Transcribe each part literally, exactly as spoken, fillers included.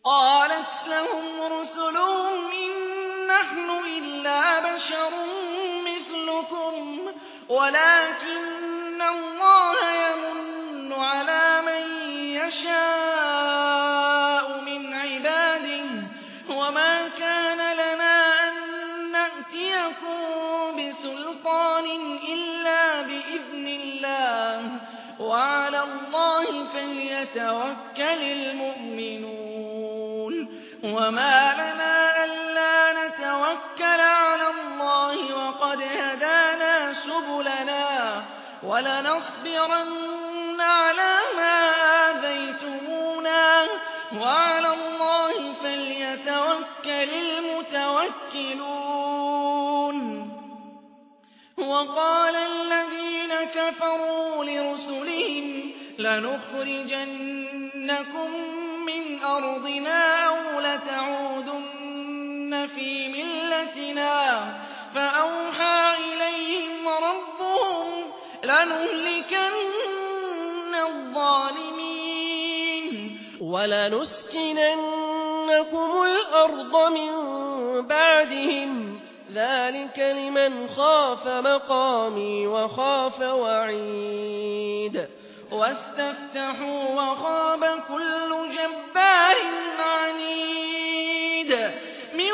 قالت لهم رسلهم إن نحن إلا بشر مثلكم ولكن الله يمن على من يشاء من عباده وما كان لنا أن نأتيكم بسلطان إلا بإذن الله وعلى الله فليتوكل المؤمنون وما لنا ألا نتوكل على الله وقد هدانا سبلنا ولنصبرن على ما آذيتمونا وعلى الله فليتوكل المتوكلون وقال الذين كفروا لرسلهم لنخرجنكم من أرضنا أو لتعودن في ملتنا فأوحى إليهم ربهم لنهلكن الظالمين ولنسكننكم الأرض من بعدهم ذلك لمن خاف مقامي وخاف وعيد واستفتحوا وخاب كل جبار عنيد من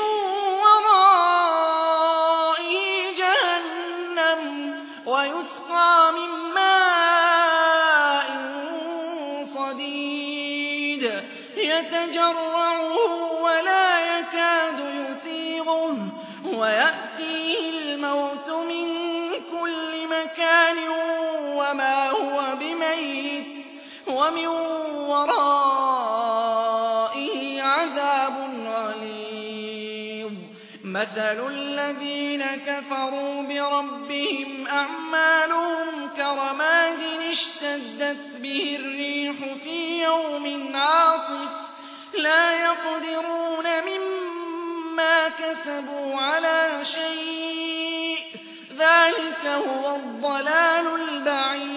ورائه جهنم ويسقى من ماء صديد يتجرعه ولا يكاد يسيغه ويأتيه الموت من كل مكان وما هو بميت ومن ورائه عذاب غليظ مثل الذين كفروا بربهم أعمالهم كرماد اشتدت به الريح في يوم عاصف لا يقدرون مما كسبوا على شيء ذلك هو الضلال البعيد